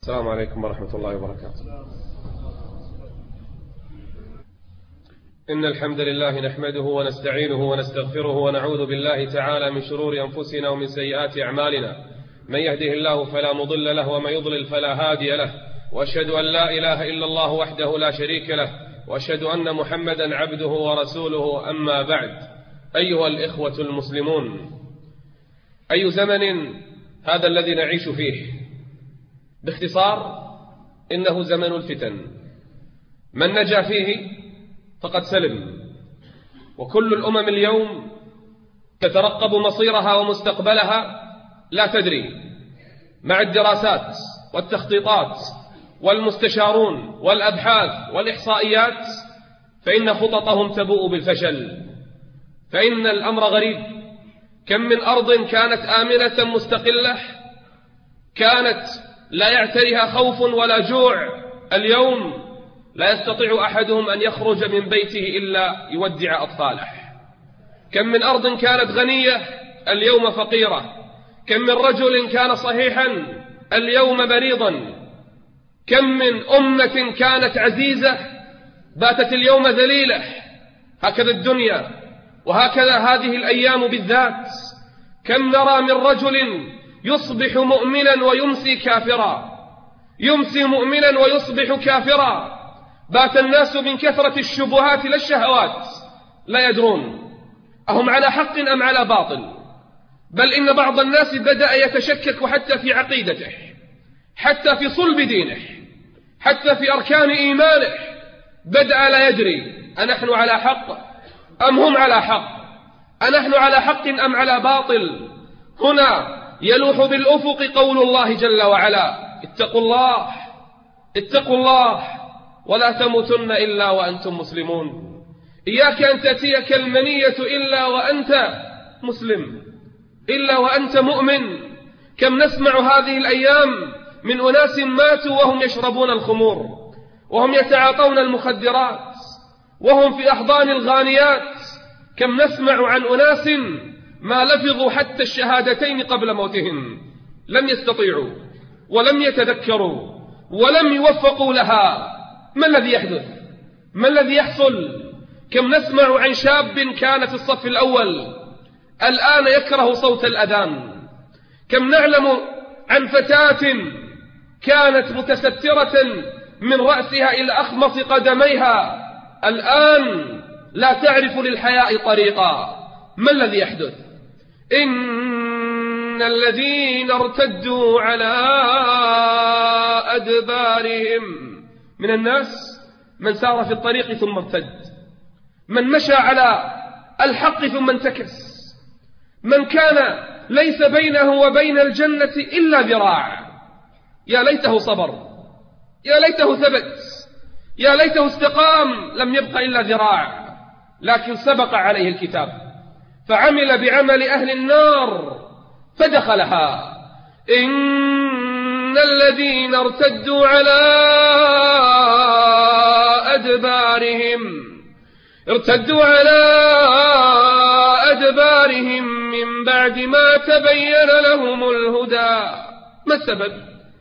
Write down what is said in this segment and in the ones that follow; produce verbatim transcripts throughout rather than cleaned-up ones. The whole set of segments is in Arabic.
السلام عليكم ورحمة الله وبركاته. إن الحمد لله نحمده ونستعينه ونستغفره ونعوذ بالله تعالى من شرور أنفسنا ومن سيئات أعمالنا. من يهده الله فلا مضل له ومن يضلل فلا هادي له، وأشهد أن لا إله إلا الله وحده لا شريك له، وأشهد أن محمدا عبده ورسوله. أما بعد، أيها الإخوة المسلمون، أي زمن هذا الذي نعيش فيه؟ باختصار، إنه زمن الفتن. من نجا فيه فقد سلم، وكل الأمم اليوم تترقب مصيرها ومستقبلها لا تدري. مع الدراسات والتخطيطات والمستشارون والأبحاث والإحصائيات فإن خططهم تبوء بالفشل. فإن الأمر غريب، كم من أرض كانت آمنة مستقلة كانت لا يعتريها خوف ولا جوع، اليوم لا يستطيع أحدهم أن يخرج من بيته إلا يودع أطفاله. كم من أرض كانت غنية اليوم فقيرة، كم من رجل كان صحيحا اليوم مريضا، كم من أمة كانت عزيزة باتت اليوم ذليلة. هكذا الدنيا، وهكذا هذه الأيام بالذات. كم نرى من رجل يصبح مؤمنا ويمسي كافرا، يمسي مؤمنا ويصبح كافرا. بات الناس من كثرة الشبهات لا الشهوات لا يدرون أهم على حق أم على باطل. بل إن بعض الناس بدأ يتشكك حتى في عقيدته، حتى في صلب دينه، حتى في أركان إيمانه. بدأ لا يدري أنحن على حق أم هم على حق، أنحن على حق أم على باطل. هنا يلوح بالأفق قول الله جل وعلا: اتقوا الله اتقوا الله ولا تموتن إلا وأنتم مسلمون. إياك أن تأتيك المنية إلا وأنت مسلم، إلا وأنت مؤمن. كم نسمع هذه الأيام من أناس ماتوا وهم يشربون الخمور، وهم يتعاطون المخدرات، وهم في أحضان الغانيات. كم نسمع عن أناس ما لفظوا حتى الشهادتين قبل موتهم، لم يستطيعوا ولم يتذكروا ولم يوفقوا لها. ما الذي يحدث؟ ما الذي يحصل؟ كم نسمع عن شاب كان في الصف الأول الآن يكره صوت الأذان. كم نعلم عن فتاة كانت متسترة من رأسها إلى أخمص قدميها، الآن لا تعرف للحياء طريقا. ما الذي يحدث؟ إن الذين ارتدوا على أدبارهم، من الناس من سار في الطريق ثم ارتد، من مشى على الحق ثم انتكس، من كان ليس بينه وبين الجنة إلا ذراع. يا ليته صبر، يا ليته ثبت، يا ليته استقام، لم يبق إلا ذراع. لكن سبق عليه الكتاب فعمل بعمل أهل النار فدخلها. إن الذين ارتدوا على أدبارهم ارتدوا على أدبارهم من بعد ما تبين لهم الهدى. ما السبب؟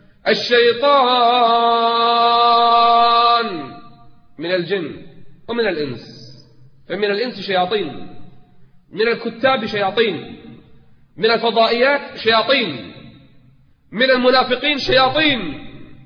الشيطان من الجن ومن الإنس. فمن الإنس شياطين، من الكتاب شياطين، من الفضائيات شياطين، من المنافقين شياطين.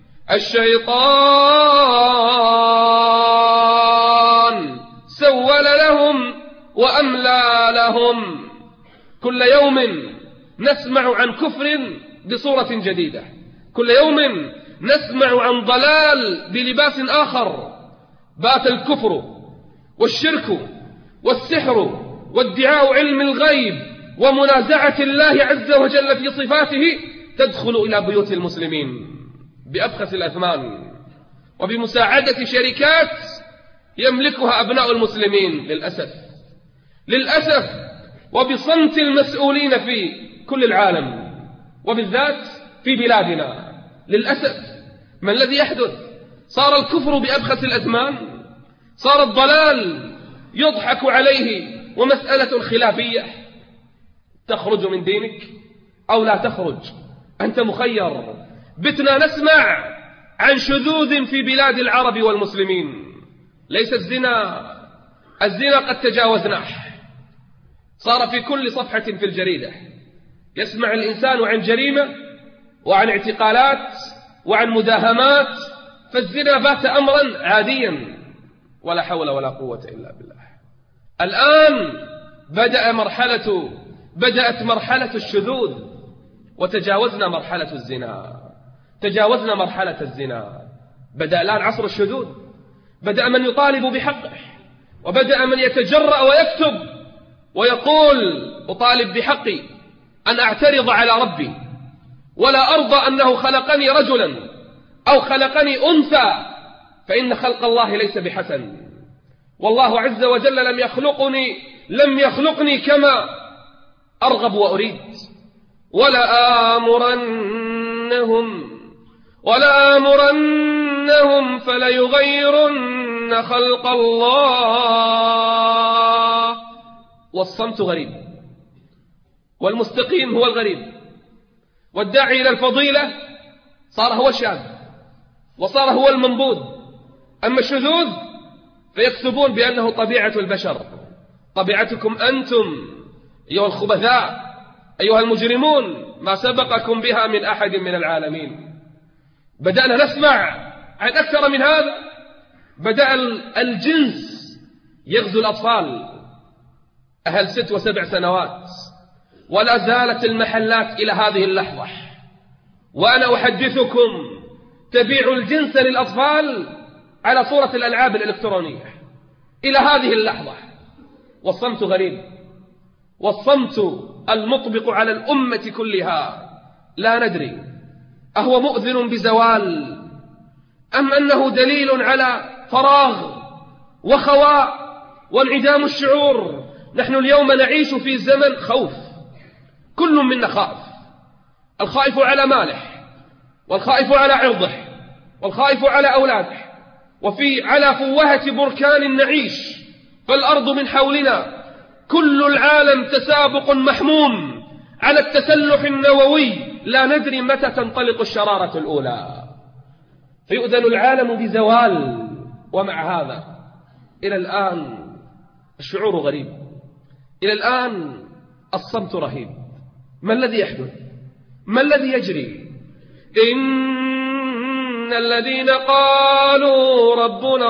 الشيطان سول لهم وأملى لهم. كل يوم نسمع عن كفر بصورة جديدة، كل يوم نسمع عن ضلال بلباس آخر. بات الكفر والشرك والسحر وادعاء علم الغيب ومنازعة الله عز وجل في صفاته تدخل إلى بيوت المسلمين بأبخس الأثمان وبمساعدة شركات يملكها أبناء المسلمين. للأسف للأسف وبصمت المسؤولين في كل العالم وبالذات في بلادنا. للأسف ما الذي يحدث؟ صار الكفر بأبخس الأثمان، صار الضلال يضحك عليه، ومسألة خلافية: تخرج من دينك أو لا تخرج، أنت مخير. بتنا نسمع عن شذوذ في بلاد العرب والمسلمين. ليس الزنا، الزنا قد تجاوزناه، صار في كل صفحة في الجريدة يسمع الإنسان عن جريمة وعن اعتقالات وعن مداهمات، فالزنا بات أمرا عاديا، ولا حول ولا قوة إلا بالله. الآن بدأ مرحلة بدأت مرحلة الشذوذ، وتجاوزنا مرحلة الزنا، تجاوزنا مرحلة الزنا. بدأ الآن عصر الشذوذ، بدأ من يطالب بحقه، وبدأ من يتجرأ ويكتب ويقول أطالب بحقي أن أعترض على ربي، ولا أرضى أنه خلقني رجلا أو خلقني أنثى، فإن خلق الله ليس بحسن، والله عز وجل لم يخلقني لم يخلقني كما أرغب وأريد. ولا آمرنهم ولا آمرنهم فليغيرن خلق الله. والصمت غريب، والمستقيم هو الغريب، والداعي إلى الفضيلة صار هو الشاذ، وصار هو المنبوذ. أما الشذوذ فيكتبون بأنه طبيعة البشر، طبيعتكم أنتم أيها الخبثاء، أيها المجرمون، ما سبقكم بها من أحد من العالمين. بدأنا نسمع عن أكثر من هذا. بدأ الجنس يغزو الأطفال أهل ست وسبع سنوات، ولا زالت المحلات إلى هذه اللحظة وأنا أحدثكم تبيع الجنس للأطفال على صورة الألعاب الإلكترونية إلى هذه اللحظة. والصمت غريب، والصمت المطبق على الأمة كلها. لا ندري أهو مؤذن بزوال أم أنه دليل على فراغ وخواء وانعدام الشعور. نحن اليوم نعيش في زمن خوف، كل منا خائف، الخائف على ماله، والخائف على عرضه، والخائف على أولاده، وفي على فوهة بركان نعيش، فالأرض من حولنا كل العالم تسابق محموم على التسلح النووي، لا ندري متى تنطلق الشرارة الأولى، فيؤذن العالم بزوال. ومع هذا إلى الآن الشعور غريب، إلى الآن الصمت رهيب. ما الذي يحدث؟ ما الذي يجري؟ إن الذين قالوا ربنا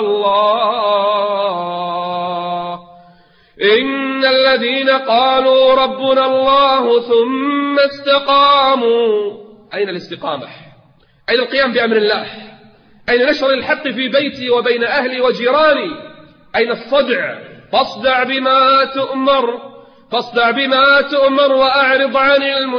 الله إن الذين قالوا ربنا الله ثم استقاموا. أين الاستقامة؟ أين القيام بأمر الله؟ أين نشر الحق في بيتي وبين أهلي وجيراني؟ أين الصدع؟ فاصدع بما تؤمر فاصدع بما تؤمر وأعرض عن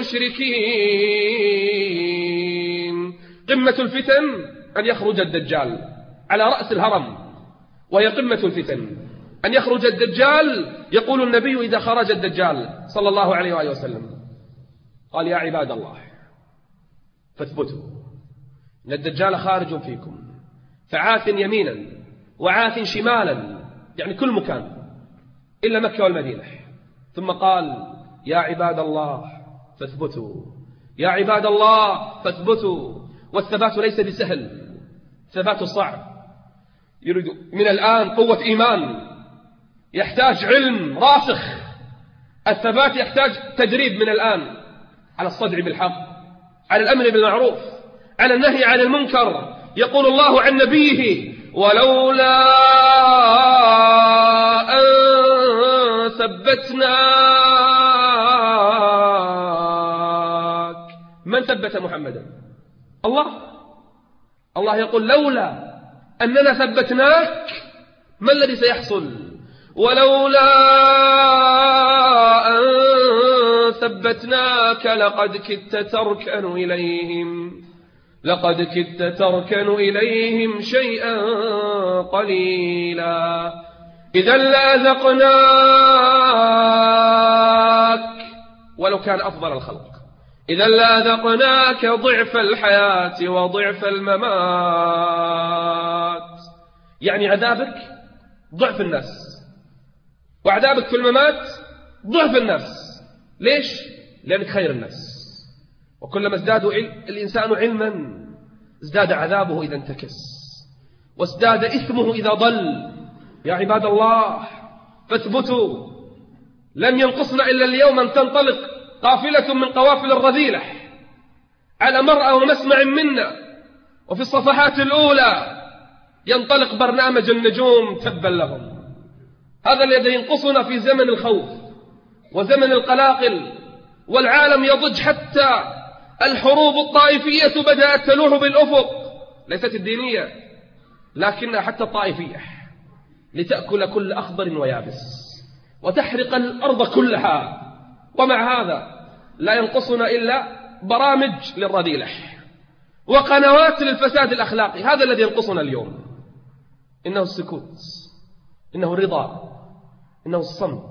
المشركين. قمة الفتن أن يخرج الدجال على رأس الهرم، وهي قمة الفتن أن يخرج الدجال. يقول النبي إذا خرج الدجال صلى الله عليه وآله وسلم قال: يا عباد الله فاثبتوا، إن الدجال خارج فيكم، فعاث يمينا وعاث شمالا، يعني كل مكان إلا مكة والمدينة. ثم قال: يا عباد الله فاثبتوا، يا عباد الله فاثبتوا. والثبات ليس بسهل، ثبات صعب، يريد من الآن قوة إيمان، يحتاج علم راسخ. الثبات يحتاج تدريب من الآن على الصدع بالحق، على الأمر بالمعروف، على النهي عن المنكر. يقول الله عن نبيه: ولولا أن ثبتناك. من ثبت محمدا؟ الله. الله يقول: لولا أننا ثبتناك ما الذي سيحصل؟ ولولا أن ثبتناك لقد كدت تركن إليهم لقد كدت تركن إليهم شيئا قليلا إذا لأذقناك، ولو كان أفضل الخلق، إذا لأذقناك ضعف الحياة وضعف الممات. يعني عذابك ضعف الناس، وعذابك في الممات ضعف الناس. ليش؟ لأنك خير الناس، وكلما ازداد الإنسان علما ازداد عذابه إذا انتكس، وازداد إثمه إذا ضل. يا عباد الله فاثبتوا، لم ينقصنا إلا اليوم أن تنطلق قافلة من قوافل الرذيلة على مرأى ومسمع منا، وفي الصفحات الأولى ينطلق برنامج النجوم تبا لهم. هذا الذي ينقصنا في زمن الخوف وزمن القلاقل، والعالم يضج، حتى الحروب الطائفية بدأت تلوح بالأفق، ليست الدينية لكنها حتى الطائفية، لتأكل كل أخضر ويابس وتحرق الأرض كلها. ومع هذا لا ينقصنا إلا برامج للرذيلة وقنوات للفساد الأخلاقي. هذا الذي ينقصنا اليوم. إنه السكوت، إنه الرضا، إنه الصمت،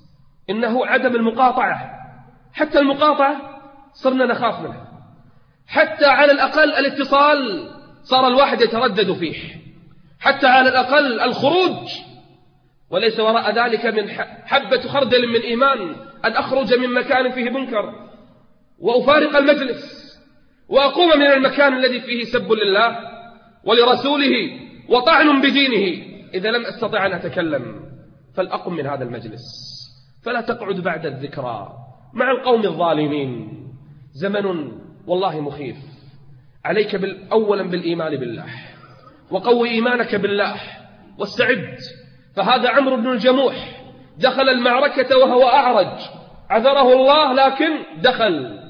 إنه عدم المقاطعة. حتى المقاطعة صرنا نخاف منها، حتى على الأقل الاتصال صار الواحد يتردد فيه، حتى على الأقل الخروج، وليس وراء ذلك من حبة خردل من إيمان أن أخرج من مكان فيه منكر وأفارق المجلس وأقوم من المكان الذي فيه سب لله ولرسوله وطعن بدينه إذا لم أستطع أن أتكلم، فلأقم من هذا المجلس. فلا تقعد بعد الذكرى مع القوم الظالمين. زمن والله مخيف. عليك أولا بالإيمان بالله، وقوي إيمانك بالله واستعد. فهذا عمرو بن الجموح دخل المعركة وهو أعرج، عذره الله لكن دخل.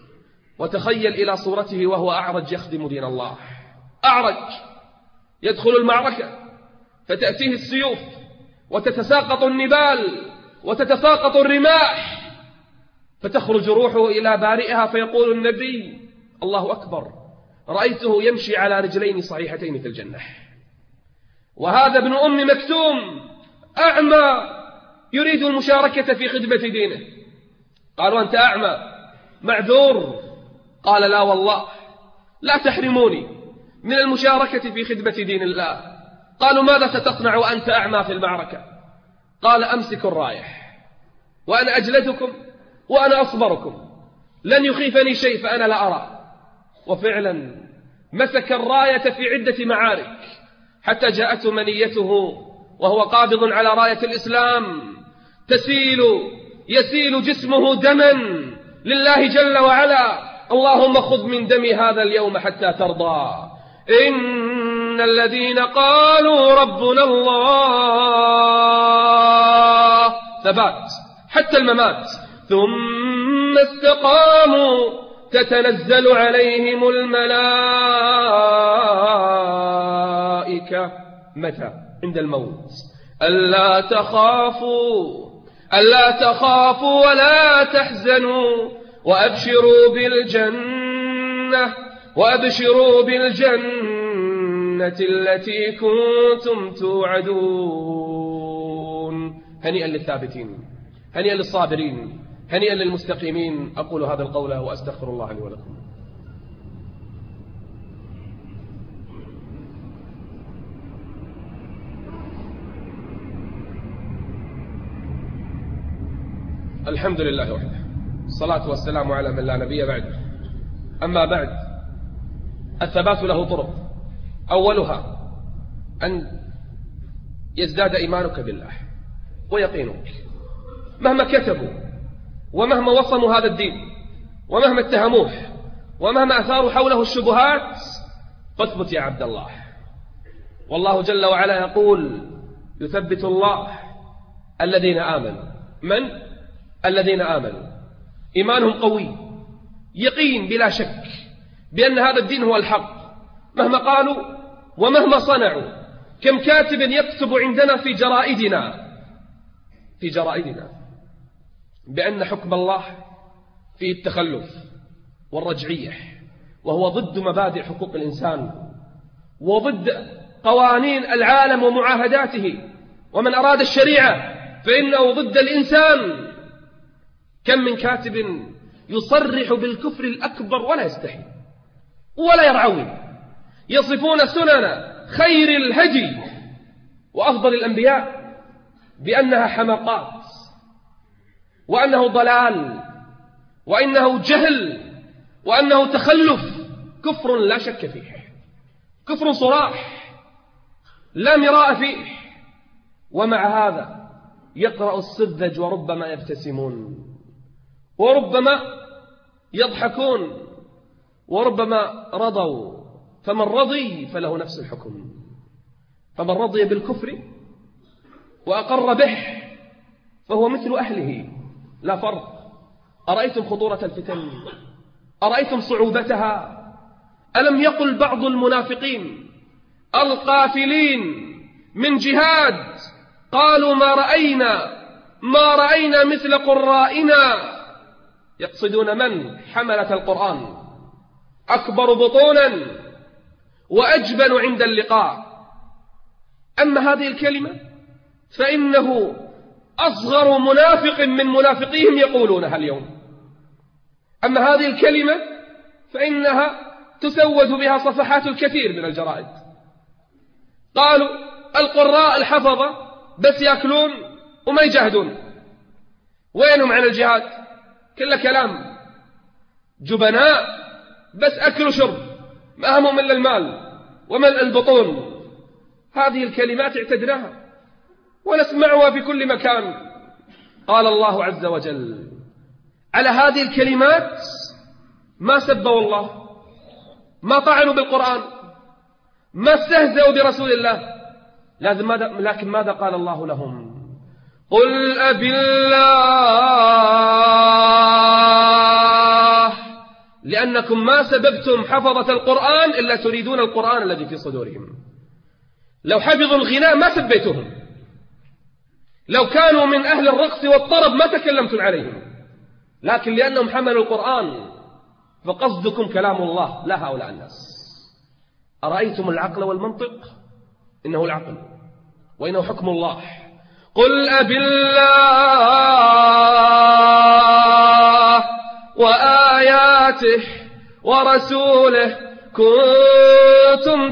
وتخيل إلى صورته وهو أعرج يخدم دين الله. أعرج يدخل المعركة فتأتيه السيوف وتتساقط النبال وتتساقط الرماح، فتخرج روحه إلى بارئها فيقول النبي: الله أكبر، رأيته يمشي على رجلين صحيحتين في الجنة. وهذا ابن أم مكتوم أعمى يريد المشاركة في خدمة دينه. قالوا: أنت أعمى معذور. قال: لا والله، لا تحرموني من المشاركة في خدمة دين الله. قالوا: ماذا ستصنع وأنت أعمى في المعركة؟ قال: أمسك الراية وأنا أجلدكم وأنا أصبركم، لن يخيفني شيء فأنا لا أرى. وفعلا مسك الراية في عدة معارك حتى جاءته منيته وهو قابض على راية الإسلام، تسيل يسيل جسمه دما لله جل وعلا. اللهم خذ من دمي هذا اليوم حتى ترضى. إن الذين قالوا ربنا الله ثبات حتى الممات ثم استقاموا تتنزل عليهم الملائكة متى؟ عند الموت. ألا تخافوا ألا تخافوا ولا تحزنوا وأبشروا بالجنة وأبشروا بالجنة التي كنتم توعدون. هنيئا للثابتين، هنيئا للصابرين، هنيئا للمستقيمين. أقول هذا القول وأستغفر الله لي ولكم. الحمد لله وحده، الصلاة والسلام على من لا نبي بعده. أما بعد، الثبات له طرق. أولها أن يزداد إيمانك بالله ويقينك مهما كتبوا ومهما وصموا هذا الدين ومهما اتهموه ومهما أثاروا حوله الشبهات، فاثبت يا عبد الله. والله جل وعلا يقول: يثبت الله الذين آمنوا. من؟ الذين آمنوا، إيمانهم قوي، يقين بلا شك بأن هذا الدين هو الحق مهما قالوا ومهما صنعوا. كم كاتب يكتب عندنا في جرائدنا في جرائدنا بأن حكم الله فيه التخلف والرجعية، وهو ضد مبادئ حقوق الإنسان وضد قوانين العالم ومعاهداته، ومن أراد الشريعة فإنه ضد الإنسان. كم من كاتب يصرح بالكفر الأكبر ولا يستحي ولا يرعوي، يصفون سنن خير الهدي وأفضل الأنبياء بأنها حماقات، وأنه ضلال، وإنه جهل، وأنه تخلف كفر لا شك فيه، كفر صراح لا مراء فيه. ومع هذا يقرأ السذج وربما يبتسمون وربما يضحكون وربما رضوا، فمن رضي فله نفس الحكم. فمن رضي بالكفر وأقر به فهو مثل أهله لا فرق. أرأيتم خطورة الفتن؟ أرأيتم صعوبتها؟ ألم يقل بعض المنافقين القافلين من جهاد قالوا ما رأينا ما رأينا مثل قرائنا، يقصدون من؟ حملة القرآن، أكبر بطونا وأجبن عند اللقاء. أما هذه الكلمة فإنه أصغر منافق من منافقيهم يقولونها اليوم. أما هذه الكلمة فإنها تسود بها صفحات الكثير من الجرائد. قالوا القراء الحفظة بس يأكلون وما يجاهدون، وينهم عن الجهاد؟ كل كلام، جبناء بس أكل وشرب، ما همهم إلا المال وملء البطون. هذه الكلمات اعتدناها ونسمعها في كل مكان. قال الله عز وجل على هذه الكلمات ما سبوا الله، ما طعنوا بالقرآن، ما استهزأوا برسول الله، لازم ماذا لكن ماذا قال الله لهم؟ قل أبي الله، لأنكم ما سببتم حفظة القرآن إلا تريدون القرآن الذي في صدورهم. لو حفظوا الغناء ما سبيتهم، لو كانوا من أهل الرقص والطرب ما تكلمتم عليهم، لكن لأنهم حملوا القرآن فقصدكم كلام الله لا هؤلاء الناس. أرأيتم العقل والمنطق؟ إنه العقل وإنه حكم الله. قل أبي الله وآياته ورسوله كنتم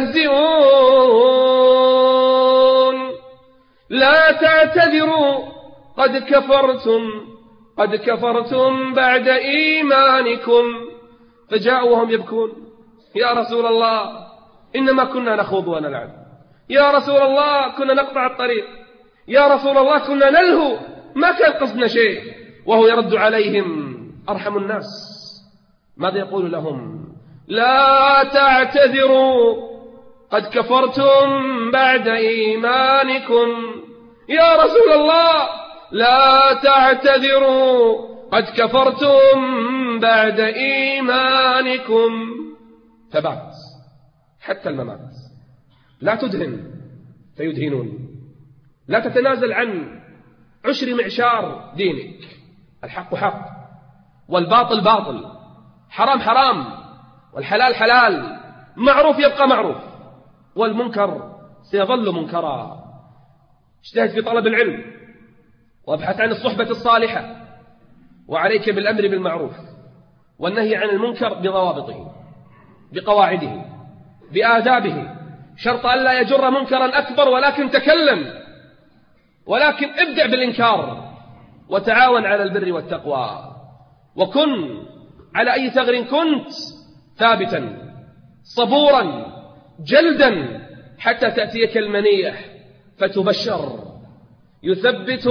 تستهزئون لا تعتذروا قد كفرتم قد كفرتم بعد إيمانكم. فجاءوا وهم يبكون يا رسول الله إنما كنا نخوض ونلعب، يا رسول الله كنا نقطع الطريق، يا رسول الله كنا نلهو، ما كان قصدنا شيء. وهو يرد عليهم أرحم الناس. ماذا يقول لهم؟ لا تعتذروا قد كفرتم بعد إيمانكم. يا رسول الله لا تعتذروا قد كفرتم بعد إيمانكم. ثبات حتى الممات. لا تدهن فيدهنون، لا تتنازل عن عشر معشار دينك. الحق حق والباطل باطل، حرام حرام والحلال حلال، معروف يبقى معروف والمنكر سيظل منكرا. اجتهد في طلب العلم وابحث عن الصحبة الصالحة، وعليك بالأمر بالمعروف والنهي عن المنكر بضوابطه بقواعده بآدابه، شرط أن لا يجر منكرا أكبر، ولكن تكلم، ولكن ابدع بالإنكار وتعاون على البر والتقوى. وكن على أي ثغر كنت ثابتا صبورا جلدا حتى تأتيك المنية فتبشر. يثبت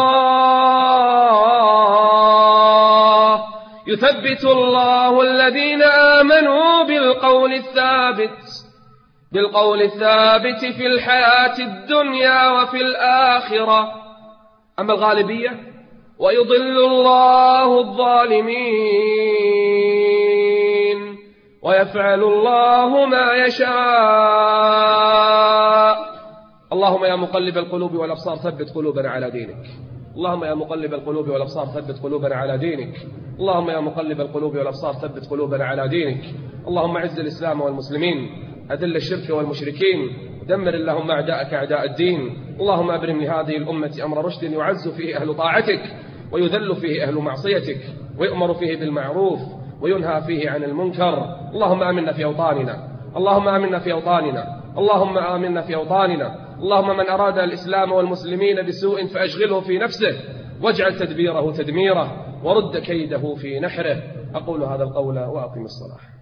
الله يثبت الله الذين آمنوا بالقول الثابت بالقول الثابت في الحياة الدنيا وفي الآخرة. أما الغالبية ويضل الله الظالمين ويفعل الله ما يشاء. اللهم يا مقلب القلوب والأبصار ثبت قلوبنا على دينك. اللهم يا مقلب القلوب والأبصار ثبت قلوبنا على دينك. اللهم يا مقلب القلوب والأبصار ثبت قلوبنا على دينك. اللهم اعز الإسلام والمسلمين، أذل الشرك والمشركين، دمر اللهم أعداءك أعداء الدين. اللهم أبرم لهذه الأمة أمر رشد يعز فيه أهل طاعتك ويذل فيه أهل معصيتك، ويؤمر فيه بالمعروف وينهى فيه عن المنكر. اللهم آمنا في أوطاننا اللهم آمنا في أوطاننا اللهم آمنا في أوطاننا. اللهم من أراد الإسلام والمسلمين بسوء فأشغله في نفسه، واجعل تدبيره تدميره، ورد كيده في نحره. أقول هذا القول وأقم الصلاة.